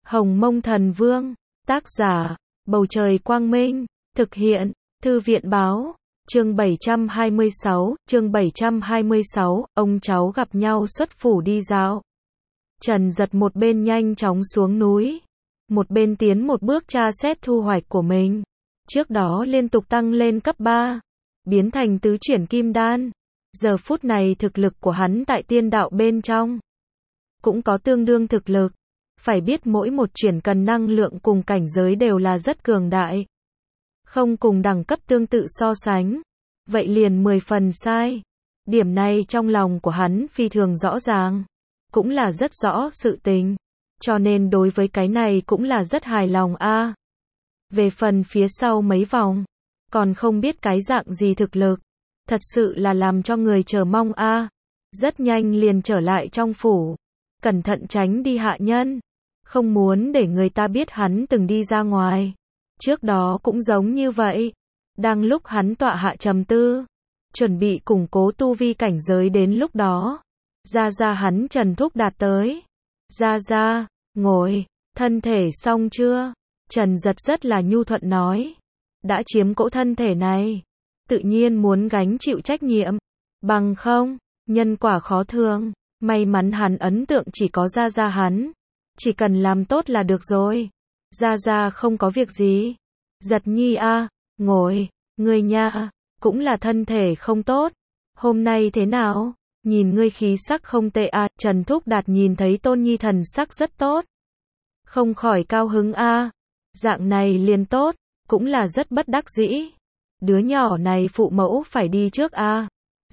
Hồng Mông Thần Vương, tác giả, Bầu Trời Quang Minh, thực hiện, Thư viện Báo, chương 726, ông cháu gặp nhau xuất phủ đi dạo. Trần Giật một bên nhanh chóng xuống núi, một bên tiến một bước tra xét thu hoạch của mình. Trước đó liên tục tăng lên cấp 3, biến thành tứ chuyển kim đan. Giờ phút này thực lực của hắn tại tiên đạo bên trong cũng có tương đương thực lực. Phải biết mỗi một chuyển cần năng lượng cùng cảnh giới đều là rất cường đại. Không cùng đẳng cấp tương tự so sánh, vậy liền 10 phần sai. Điểm này trong lòng của hắn phi thường rõ ràng, cũng là rất rõ sự tình. Cho nên đối với cái này cũng là rất hài lòng a. Về phần phía sau mấy vòng, còn không biết cái dạng gì thực lực, thật sự là làm cho người chờ mong a. Rất nhanh liền trở lại trong phủ, cẩn thận tránh đi hạ nhân, không muốn để người ta biết hắn từng đi ra ngoài. Trước đó cũng giống như vậy, đang lúc hắn tọa hạ trầm tư, chuẩn bị củng cố tu vi cảnh giới, đến lúc đó Gia hắn Trần Thúc Đạt tới. Gia, ngồi, thân thể xong chưa? Trần Giật rất là nhu thuận nói, đã chiếm cỗ thân thể này, tự nhiên muốn gánh chịu trách nhiệm, bằng không, nhân quả khó thương. May mắn hắn ấn tượng chỉ có Gia hắn, chỉ cần làm tốt là được rồi. Gia không có việc gì. Giật nhi a, ngồi, ngươi nha, cũng là thân thể không tốt. Hôm nay thế nào? Nhìn ngươi khí sắc không tệ a. Trần Thúc Đạt nhìn thấy Tôn Nhi thần sắc rất tốt, không khỏi cao hứng a. Dạng này liền tốt, cũng là rất bất đắc dĩ. Đứa nhỏ này phụ mẫu phải đi trước a.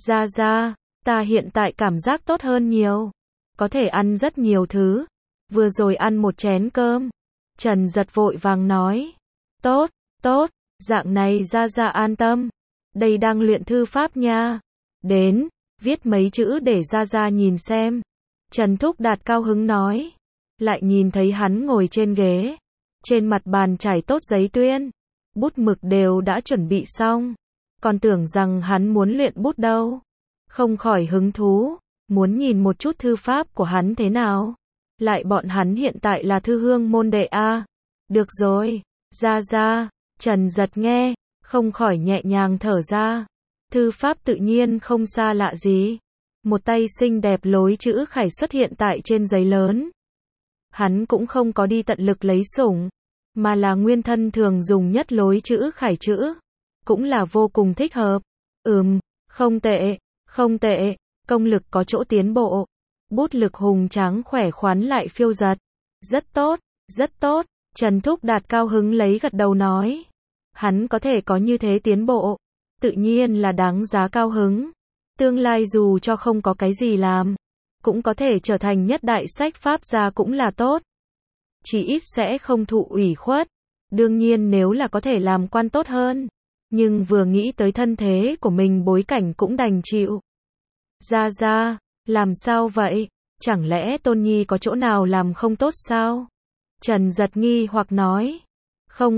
Gia, ta hiện tại cảm giác tốt hơn nhiều, có thể ăn rất nhiều thứ. Vừa rồi ăn một chén cơm. Trần Giật vội vàng nói, tốt, dạng này Gia an tâm. Đây đang luyện thư pháp nha. Đến, viết mấy chữ để Gia nhìn xem. Trần Thúc Đạt cao hứng nói. Lại nhìn thấy hắn ngồi trên ghế, trên mặt bàn trải tốt giấy tuyên, bút mực đều đã chuẩn bị xong. Còn tưởng rằng hắn muốn luyện bút đâu. Không khỏi hứng thú, muốn nhìn một chút thư pháp của hắn thế nào. Lại bọn hắn hiện tại là thư hương môn đệ a. Được rồi, Gia. Trần Giật nghe, không khỏi nhẹ nhàng thở ra. Thư pháp tự nhiên không xa lạ gì. Một tay xinh đẹp lối chữ khải xuất hiện tại trên giấy lớn. Hắn cũng không có đi tận lực lấy sủng, mà là nguyên thân thường dùng nhất lối chữ khải chữ. Cũng là vô cùng thích hợp. Không tệ, công lực có chỗ tiến bộ. Bút lực hùng tráng khỏe khoắn lại phiêu giật. Rất tốt. Trần Thúc Đạt cao hứng lấy gật đầu nói. Hắn có thể có như thế tiến bộ, tự nhiên là đáng giá cao hứng. Tương lai dù cho không có cái gì làm, cũng có thể trở thành nhất đại sách pháp gia cũng là tốt. Chỉ ít sẽ không thụ ủy khuất. Đương nhiên nếu là có thể làm quan tốt hơn. Nhưng vừa nghĩ tới thân thế của mình, bối cảnh cũng đành chịu. Gia, làm sao vậy? Chẳng lẽ Tôn Nhi có chỗ nào làm không tốt sao? Trần Giật nghi hoặc nói. Không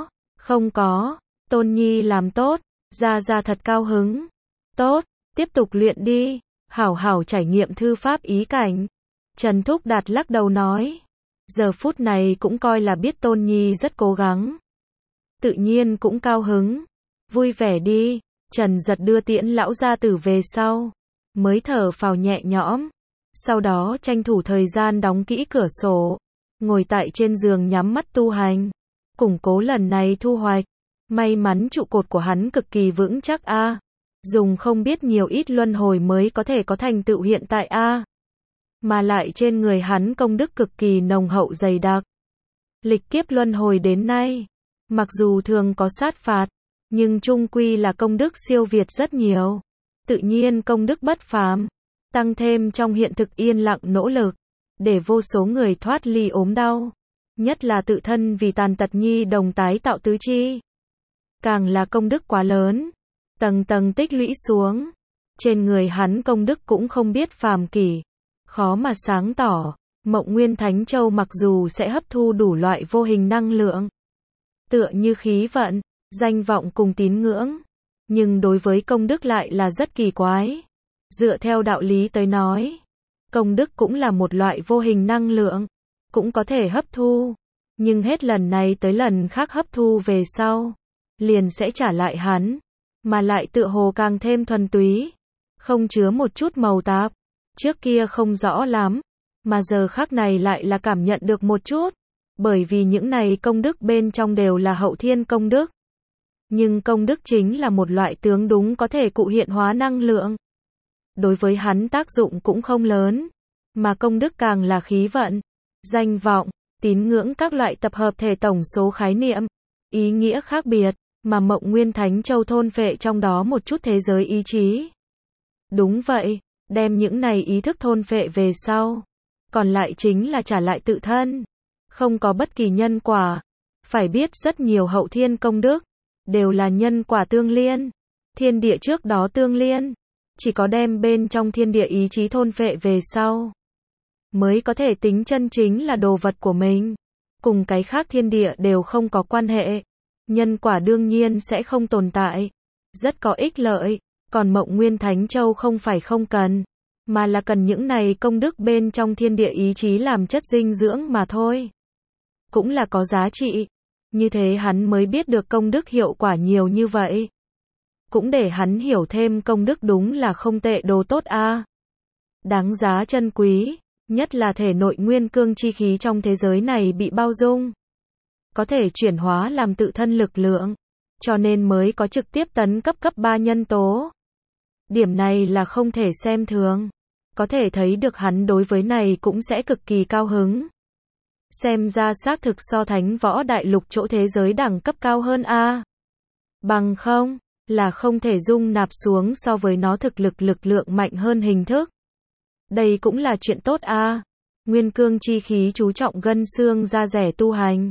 có, Tôn Nhi làm tốt. Gia thật cao hứng. Tốt, tiếp tục luyện đi, hảo hảo trải nghiệm thư pháp ý cảnh. Trần Thúc Đạt lắc đầu nói. Giờ phút này cũng coi là biết Tôn Nhi rất cố gắng, tự nhiên cũng cao hứng. Vui vẻ đi. Trần Giật đưa tiễn lão gia tử về sau, mới thở phào nhẹ nhõm. Sau đó tranh thủ thời gian đóng kỹ cửa sổ, ngồi tại trên giường nhắm mắt tu hành, củng cố lần này thu hoạch. May mắn trụ cột của hắn cực kỳ vững chắc a. Dùng không biết nhiều ít luân hồi mới có thể có thành tựu hiện tại a. Mà lại trên người hắn công đức cực kỳ nồng hậu dày đặc. Lịch kiếp luân hồi đến nay, mặc dù thường có sát phạt, nhưng chung quy là công đức siêu việt rất nhiều. Tự nhiên công đức bất phàm, tăng thêm trong hiện thực yên lặng nỗ lực, để vô số người thoát ly ốm đau. Nhất là tự thân vì tàn tật nhi đồng tái tạo tứ chi. Càng là công đức quá lớn, tầng tầng tích lũy xuống. Trên người hắn công đức cũng không biết phàm kỷ, khó mà sáng tỏ. Mộng Nguyên Thánh Châu mặc dù sẽ hấp thu đủ loại vô hình năng lượng, tựa như khí vận, danh vọng cùng tín ngưỡng, nhưng đối với công đức lại là rất kỳ quái. Dựa theo đạo lý tới nói, công đức cũng là một loại vô hình năng lượng, cũng có thể hấp thu. Nhưng hết lần này tới lần khác hấp thu về sau, liền sẽ trả lại hắn, mà lại tựa hồ càng thêm thuần túy, không chứa một chút màu tạp. Trước kia không rõ lắm, mà giờ khắc này lại là cảm nhận được một chút, bởi vì những này công đức bên trong đều là hậu thiên công đức. Nhưng công đức chính là một loại tướng đúng có thể cụ hiện hóa năng lượng. Đối với hắn tác dụng cũng không lớn, mà công đức càng là khí vận, danh vọng, tín ngưỡng các loại tập hợp thể tổng số khái niệm, ý nghĩa khác biệt, mà Mộng Nguyên Thánh Châu thôn phệ trong đó một chút thế giới ý chí. Đúng vậy, đem những này ý thức thôn phệ về sau, còn lại chính là trả lại tự thân, không có bất kỳ nhân quả. Phải biết rất nhiều hậu thiên công đức đều là nhân quả tương liên, thiên địa trước đó tương liên, chỉ có đem bên trong thiên địa ý chí thôn phệ về sau, mới có thể tính chân chính là đồ vật của mình, cùng cái khác thiên địa đều không có quan hệ. Nhân quả đương nhiên sẽ không tồn tại, rất có ích lợi, còn Mộng Nguyên Thánh Châu không phải không cần, mà là cần những này công đức bên trong thiên địa ý chí làm chất dinh dưỡng mà thôi. Cũng là có giá trị, như thế hắn mới biết được công đức hiệu quả nhiều như vậy. Cũng để hắn hiểu thêm công đức đúng là không tệ đồ tốt a, đáng giá trân quý, nhất là thể nội nguyên cương chi khí trong thế giới này bị bao dung, có thể chuyển hóa làm tự thân lực lượng, cho nên mới có trực tiếp tấn cấp cấp 3 nhân tố. Điểm này là không thể xem thường, có thể thấy được hắn đối với này cũng sẽ cực kỳ cao hứng. Xem ra xác thực so Thánh Võ Đại Lục chỗ thế giới đẳng cấp cao hơn a. Bằng không, là không thể dung nạp xuống so với nó thực lực lượng mạnh hơn hình thức. Đây cũng là chuyện tốt a. Nguyên cương chi khí chú trọng gân xương da rẻ tu hành,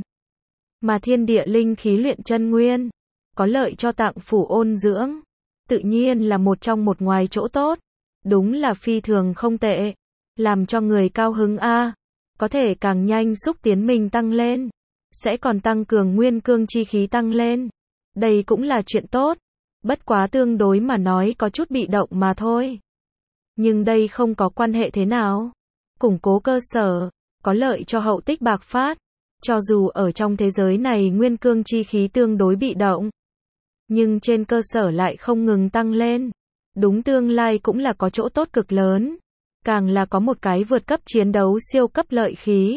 mà thiên địa linh khí luyện chân nguyên, có lợi cho tạng phủ ôn dưỡng, tự nhiên là một trong một ngoài chỗ tốt, đúng là phi thường không tệ, làm cho người cao hứng a, có thể càng nhanh xúc tiến mình tăng lên, sẽ còn tăng cường nguyên cương chi khí tăng lên, đây cũng là chuyện tốt, bất quá tương đối mà nói có chút bị động mà thôi. Nhưng đây không có quan hệ thế nào, củng cố cơ sở, có lợi cho hậu tích bạc phát. Cho dù ở trong thế giới này nguyên cương chi khí tương đối bị động, nhưng trên cơ sở lại không ngừng tăng lên, đúng tương lai cũng là có chỗ tốt cực lớn, càng là có một cái vượt cấp chiến đấu siêu cấp lợi khí.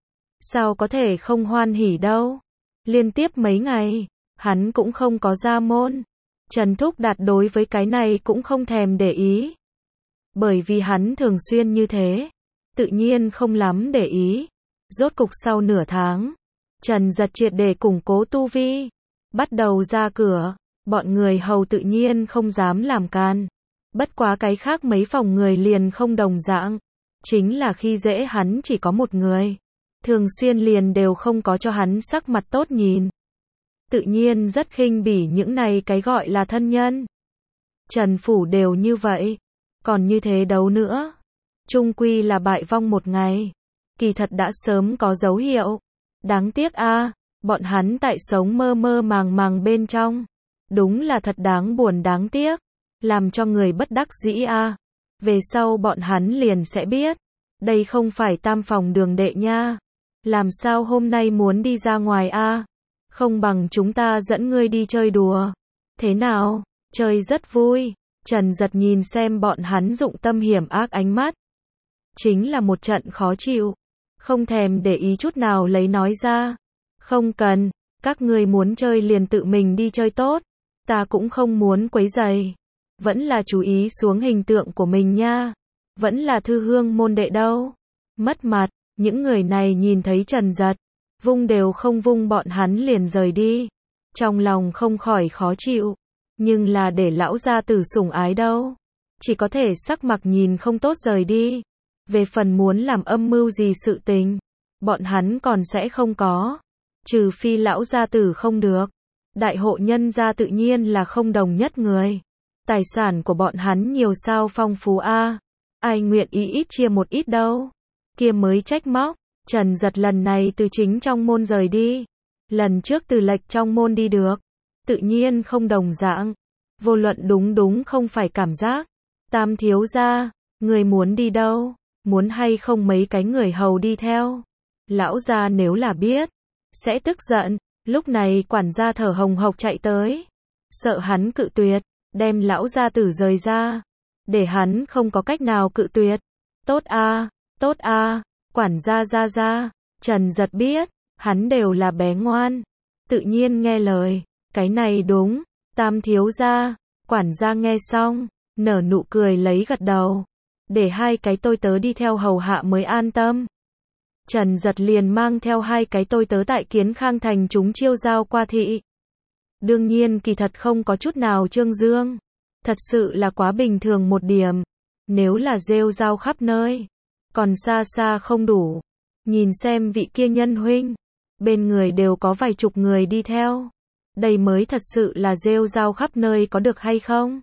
Sao có thể không hoan hỉ đâu. Liên tiếp mấy ngày, hắn cũng không có ra môn. Trần Thúc Đạt đối với cái này cũng không thèm để ý. Bởi vì hắn thường xuyên như thế, tự nhiên không lắm để ý. Rốt cục sau nửa tháng, Trần Giật triệt để củng cố tu vi, bắt đầu ra cửa, bọn người hầu tự nhiên không dám làm can. Bất quá cái khác mấy phòng người liền không đồng dạng, chính là khi dễ hắn chỉ có một người, thường xuyên liền đều không có cho hắn sắc mặt tốt nhìn. Tự nhiên rất khinh bỉ những này cái gọi là thân nhân. Trần Phủ đều như vậy, còn như thế đấu nữa, chung quy là bại vong một ngày. Kỳ thật đã sớm có dấu hiệu. Đáng tiếc a, bọn hắn tại sống mơ mơ màng màng bên trong. Đúng là thật đáng buồn đáng tiếc. Làm cho người bất đắc dĩ a. Về sau bọn hắn liền sẽ biết. Đây không phải tam phòng đường đệ nha. Làm sao hôm nay muốn đi ra ngoài a? Không bằng chúng ta dẫn ngươi đi chơi đùa. Thế nào? Chơi rất vui. Trần Giật nhìn xem bọn hắn dụng tâm hiểm ác ánh mắt. Chính là một trận khó chịu. Không thèm để ý chút nào lấy nói ra. Không cần, các ngươi muốn chơi liền tự mình đi chơi tốt. Ta cũng không muốn quấy rầy. Vẫn là chú ý xuống hình tượng của mình nha. Vẫn là thư hương môn đệ đâu. Mất mặt, những người này nhìn thấy Trần Giật. Vung đều không vung bọn hắn liền rời đi. Trong lòng không khỏi khó chịu. Nhưng là để lão gia tử sủng ái đâu. Chỉ có thể sắc mặt nhìn không tốt rời đi. Về phần muốn làm âm mưu gì sự tình, bọn hắn còn sẽ không có. Trừ phi lão gia tử không được. Đại hộ nhân gia tự nhiên là không đồng nhất người. Tài sản của bọn hắn nhiều sao phong phú a. Ai nguyện ý ít chia một ít đâu. Kia mới trách móc. Trần Giật lần này từ chính trong môn rời đi. Lần trước từ lệch trong môn đi được. Tự nhiên không đồng dạng. Vô luận đúng không phải cảm giác. Tam thiếu gia, người muốn đi đâu? Muốn hay không mấy cái người hầu đi theo? Lão gia nếu là biết, sẽ tức giận. Lúc này quản gia thở hồng hộc chạy tới. Sợ hắn cự tuyệt, đem lão gia tử rời ra. Để hắn không có cách nào cự tuyệt. Tốt a, quản gia ra. Trần Giật biết, hắn đều là bé ngoan. Tự nhiên nghe lời, cái này đúng, Tam thiếu gia. Quản gia nghe xong, nở nụ cười lấy gật đầu. Để hai cái tôi tớ đi theo hầu hạ mới an tâm. Trần Giật liền mang theo hai cái tôi tớ tại Kiến Khang thành chúng chiêu giao qua thị. Đương nhiên kỳ thật không có chút nào trương dương. Thật sự là quá bình thường một điểm. Nếu là rêu rao khắp nơi, còn xa xa không đủ. Nhìn xem vị kia nhân huynh, bên người đều có vài chục người đi theo. Đây mới thật sự là rêu rao khắp nơi có được hay không?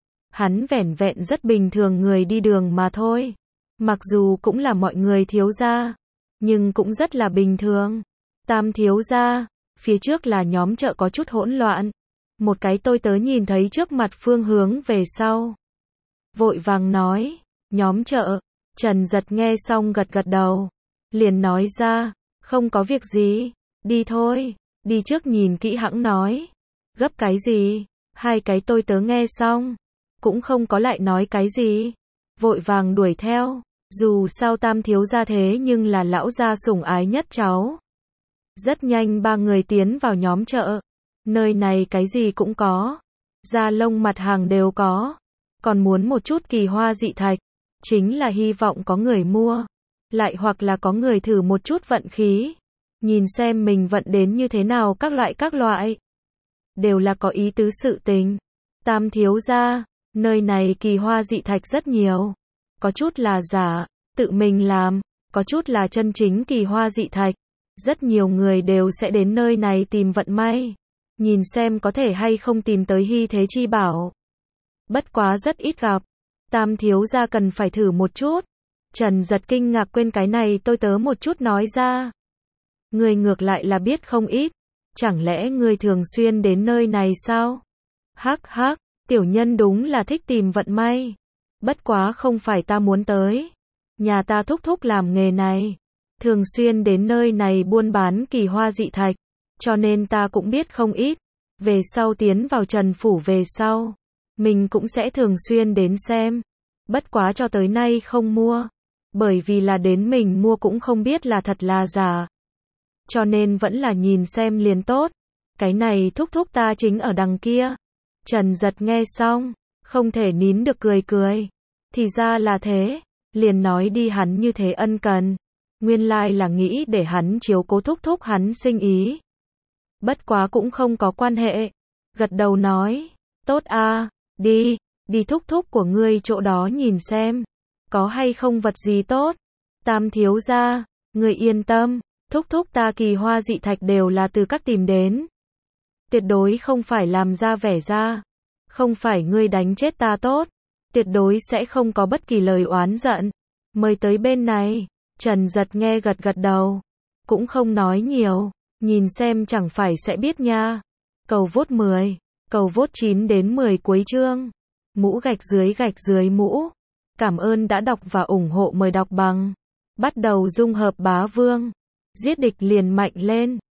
Hắn vẻn vẹn rất bình thường người đi đường mà thôi. Mặc dù cũng là mọi người thiếu gia, nhưng cũng rất là bình thường. Tam thiếu gia, phía trước là nhóm chợ có chút hỗn loạn. Một cái tôi tớ nhìn thấy trước mặt phương hướng về sau. Vội vàng nói, nhóm chợ. Trần Giật nghe xong gật gật đầu. Liền nói ra, không có việc gì, đi thôi, đi trước nhìn kỹ hẵng nói. Gấp cái gì? Hai cái tôi tớ nghe xong, cũng không có lại nói cái gì. Vội vàng đuổi theo, dù sao Tam thiếu gia thế nhưng là lão gia sủng ái nhất cháu. Rất nhanh ba người tiến vào nhóm chợ. Nơi này cái gì cũng có. Da lông mặt hàng đều có. Còn muốn một chút kỳ hoa dị thạch, chính là hy vọng có người mua. Lại hoặc là có người thử một chút vận khí. Nhìn xem mình vận đến như thế nào các loại. Đều là có ý tứ sự tình. Tam thiếu gia, nơi này kỳ hoa dị thạch rất nhiều. Có chút là giả, tự mình làm. Có chút là chân chính kỳ hoa dị thạch. Rất nhiều người đều sẽ đến nơi này tìm vận may. Nhìn xem có thể hay không tìm tới hy thế chi bảo. Bất quá rất ít gặp. Tam thiếu gia cần phải thử một chút. Trần Giật kinh ngạc quên cái này tôi tớ một chút nói ra. Người ngược lại là biết không ít. Chẳng lẽ người thường xuyên đến nơi này sao? Hắc, tiểu nhân đúng là thích tìm vận may. Bất quá không phải ta muốn tới. Nhà ta thúc thúc làm nghề này. Thường xuyên đến nơi này buôn bán kỳ hoa dị thạch. Cho nên ta cũng biết không ít. Về sau tiến vào Trần Phủ về sau. Mình cũng sẽ thường xuyên đến xem. Bất quá cho tới nay không mua. Bởi vì là đến mình mua cũng không biết là thật là giả. Cho nên vẫn là nhìn xem liền tốt. Cái này thúc thúc ta chính ở đằng kia. Trần Giật nghe xong, không thể nín được cười. Thì ra là thế. Liền nói đi hắn như thế ân cần. Nguyên lai là nghĩ để hắn chiếu cố thúc thúc hắn sinh ý. Bất quá cũng không có quan hệ. Gật đầu nói, tốt a, đi thúc thúc của ngươi chỗ đó nhìn xem. Có hay không vật gì tốt. Tam thiếu gia, ngươi yên tâm. Thúc thúc ta kỳ hoa dị thạch đều là từ các tìm đến. Tuyệt đối không phải làm ra vẻ ra. Không phải ngươi đánh chết ta tốt. Tuyệt đối sẽ không có bất kỳ lời oán giận. Mời tới bên này. Trần Giật nghe gật đầu. Cũng không nói nhiều. Nhìn xem chẳng phải sẽ biết nha. Cầu vote 10. Cầu vote 9 đến 10 cuối chương. Mũ gạch dưới mũ. Cảm ơn đã đọc và ủng hộ, mời đọc bằng. Bắt đầu dung hợp bá vương. Giết địch liền mạnh lên.